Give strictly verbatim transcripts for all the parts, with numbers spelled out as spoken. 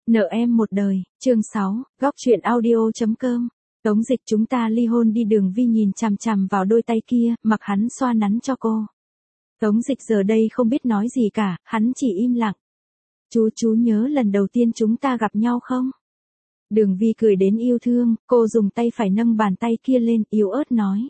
Nợ em một đời, chương sáu, góc truyện audio.com. Tống Dịch chúng ta ly hôn đi. Đường Vi nhìn chằm chằm vào đôi tay kia, mặc hắn xoa nắn cho cô. Tống Dịch giờ đây không biết nói gì cả, hắn chỉ im lặng. Chú chú nhớ lần đầu tiên chúng ta gặp nhau không? Đường Vi cười đến yêu thương, cô dùng tay phải nâng bàn tay kia lên, yếu ớt nói.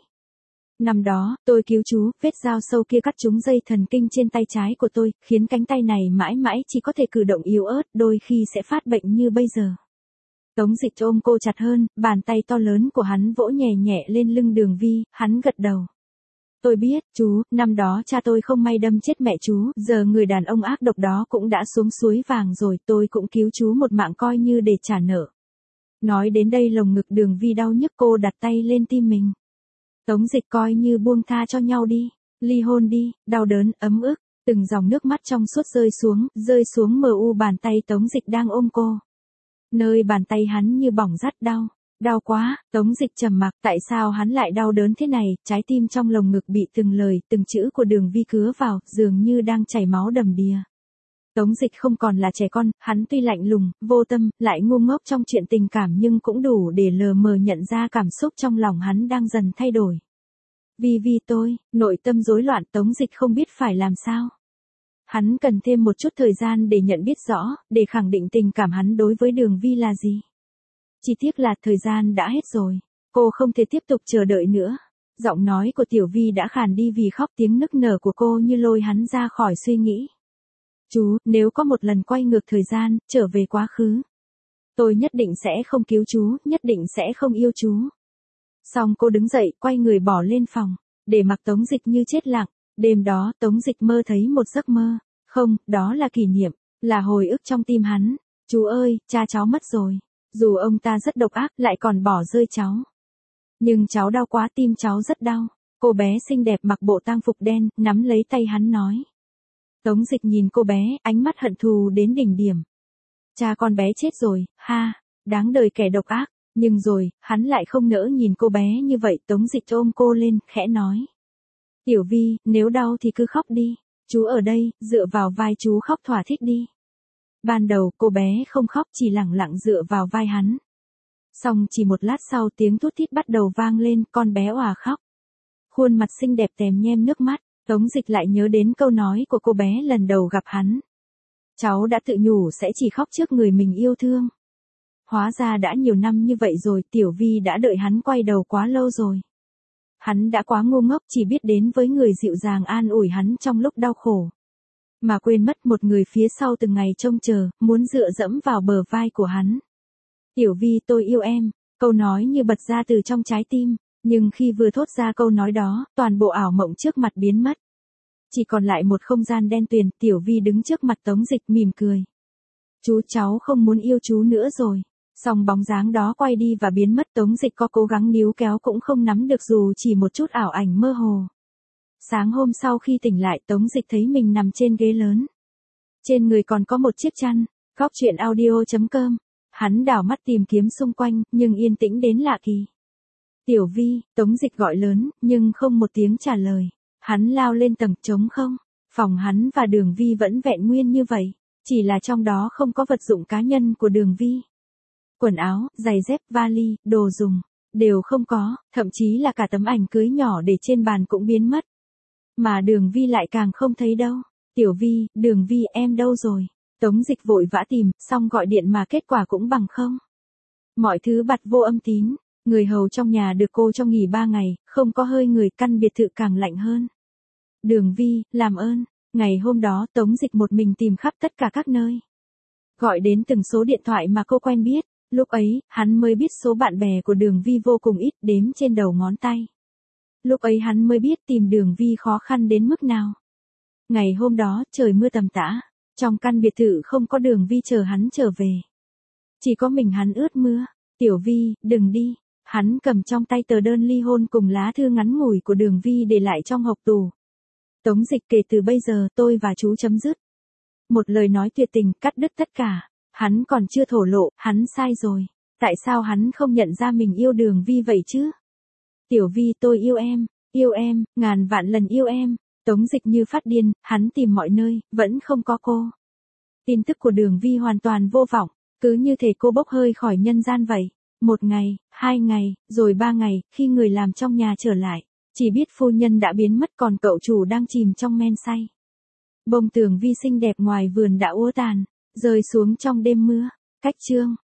Năm đó, tôi cứu chú, vết dao sâu kia cắt trúng dây thần kinh trên tay trái của tôi, khiến cánh tay này mãi mãi chỉ có thể cử động yếu ớt, đôi khi sẽ phát bệnh như bây giờ. Tống Dịch ôm cô chặt hơn, bàn tay to lớn của hắn vỗ nhẹ nhẹ lên lưng Đường Vi, hắn gật đầu. Tôi biết, chú, năm đó cha tôi không may đâm chết mẹ chú, giờ người đàn ông ác độc đó cũng đã xuống suối vàng rồi, tôi cũng cứu chú một mạng coi như để trả nợ. Nói đến đây lồng ngực Đường Vi đau nhức, cô đặt tay lên tim mình. Tống Dịch coi như buông tha cho nhau đi, ly hôn đi, đau đớn, ấm ức, từng dòng nước mắt trong suốt rơi xuống, rơi xuống mờ u bàn tay Tống Dịch đang ôm cô. Nơi bàn tay hắn như bỏng rát đau, đau quá, Tống Dịch trầm mặc, tại sao hắn lại đau đớn thế này, trái tim trong lồng ngực bị từng lời, từng chữ của Đường Vi cứa vào, dường như đang chảy máu đầm đìa. Tống Dịch không còn là trẻ con, hắn tuy lạnh lùng, vô tâm, lại ngu ngốc trong chuyện tình cảm nhưng cũng đủ để lờ mờ nhận ra cảm xúc trong lòng hắn đang dần thay đổi. Vì vì tôi, nội tâm rối loạn, Tống Dịch không biết phải làm sao. Hắn cần thêm một chút thời gian để nhận biết rõ, để khẳng định tình cảm hắn đối với Đường Vi là gì. Chỉ tiếc là thời gian đã hết rồi, cô không thể tiếp tục chờ đợi nữa. Giọng nói của Tiểu Vi đã khàn đi vì khóc, tiếng nức nở của cô như lôi hắn ra khỏi suy nghĩ. Chú, nếu có một lần quay ngược thời gian, trở về quá khứ, tôi nhất định sẽ không cứu chú, nhất định sẽ không yêu chú. Xong cô đứng dậy, quay người bỏ lên phòng, để mặc Tống Dịch như chết lặng. Đêm đó, Tống Dịch mơ thấy một giấc mơ. Không, đó là kỷ niệm, là hồi ức trong tim hắn. Chú ơi, cha cháu mất rồi. Dù ông ta rất độc ác, lại còn bỏ rơi cháu. Nhưng cháu đau quá, tim cháu rất đau. Cô bé xinh đẹp mặc bộ tang phục đen, nắm lấy tay hắn nói. Tống Dịch nhìn cô bé, ánh mắt hận thù đến đỉnh điểm. Cha con bé chết rồi, ha, đáng đời kẻ độc ác. Nhưng rồi, hắn lại không nỡ nhìn cô bé như vậy. Tống Dịch ôm cô lên, khẽ nói. Tiểu Vi, nếu đau thì cứ khóc đi. Chú ở đây, dựa vào vai chú khóc thỏa thích đi. Ban đầu cô bé không khóc, chỉ lẳng lặng dựa vào vai hắn. Xong chỉ một lát sau tiếng thút thít bắt đầu vang lên, con bé òa khóc. Khuôn mặt xinh đẹp tèm nhem nước mắt. Tống Dịch lại nhớ đến câu nói của cô bé lần đầu gặp hắn. Cháu đã tự nhủ sẽ chỉ khóc trước người mình yêu thương. Hóa ra đã nhiều năm như vậy rồi, Tiểu Vi đã đợi hắn quay đầu quá lâu rồi. Hắn đã quá ngu ngốc, chỉ biết đến với người dịu dàng an ủi hắn trong lúc đau khổ. Mà quên mất một người phía sau từng ngày trông chờ, muốn dựa dẫm vào bờ vai của hắn. Tiểu Vi, tôi yêu em, câu nói như bật ra từ trong trái tim. Nhưng khi vừa thốt ra câu nói đó, toàn bộ ảo mộng trước mặt biến mất. Chỉ còn lại một không gian đen tuyền. Tiểu Vi đứng trước mặt Tống Dịch mỉm cười. Chú, cháu không muốn yêu chú nữa rồi. Xong bóng dáng đó quay đi và biến mất. Tống Dịch có cố gắng níu kéo cũng không nắm được dù chỉ một chút ảo ảnh mơ hồ. Sáng hôm sau khi tỉnh lại, Tống Dịch thấy mình nằm trên ghế lớn. Trên người còn có một chiếc chăn. Góc truyện audio.com. Hắn đảo mắt tìm kiếm xung quanh, nhưng yên tĩnh đến lạ kỳ. Tiểu Vi, Tống Dịch gọi lớn, nhưng không một tiếng trả lời. Hắn lao lên tầng, trống không. Phòng hắn và Đường Vi vẫn vẹn nguyên như vậy. Chỉ là trong đó không có vật dụng cá nhân của Đường Vi. Quần áo, giày dép, vali, đồ dùng, đều không có, thậm chí là cả tấm ảnh cưới nhỏ để trên bàn cũng biến mất. Mà Đường Vi lại càng không thấy đâu. Tiểu Vi, Đường Vi, em đâu rồi? Tống Dịch vội vã tìm, xong gọi điện mà kết quả cũng bằng không. Mọi thứ bặt vô âm tín. Người hầu trong nhà được cô cho nghỉ ba ngày, không có hơi người, căn biệt thự càng lạnh hơn. Đường Vi, làm ơn. Ngày hôm đó Tống Dịch một mình tìm khắp tất cả các nơi. Gọi đến từng số điện thoại mà cô quen biết. Lúc ấy, hắn mới biết số bạn bè của Đường Vi vô cùng ít, đếm trên đầu ngón tay. Lúc ấy hắn mới biết tìm Đường Vi khó khăn đến mức nào. Ngày hôm đó, trời mưa tầm tã. Trong căn biệt thự không có Đường Vi chờ hắn trở về. Chỉ có mình hắn ướt mưa. Tiểu Vi, đừng đi. Hắn cầm trong tay tờ đơn ly hôn cùng lá thư ngắn ngủi của Đường Vi để lại trong hộc tủ. Tống Dịch, kể từ bây giờ tôi và chú chấm dứt. Một lời nói tuyệt tình, cắt đứt tất cả. Hắn còn chưa thổ lộ, hắn sai rồi. Tại sao hắn không nhận ra mình yêu Đường Vi vậy chứ? Tiểu Vi, tôi yêu em, yêu em, ngàn vạn lần yêu em. Tống Dịch như phát điên, hắn tìm mọi nơi, vẫn không có cô. Tin tức của Đường Vi hoàn toàn vô vọng. Cứ như thể cô bốc hơi khỏi nhân gian vậy. Một ngày, hai ngày, rồi ba ngày, khi người làm trong nhà trở lại, chỉ biết phu nhân đã biến mất còn cậu chủ đang chìm trong men say. Bông tường vi xinh đẹp ngoài vườn đã úa tàn, rơi xuống trong đêm mưa. Cách chương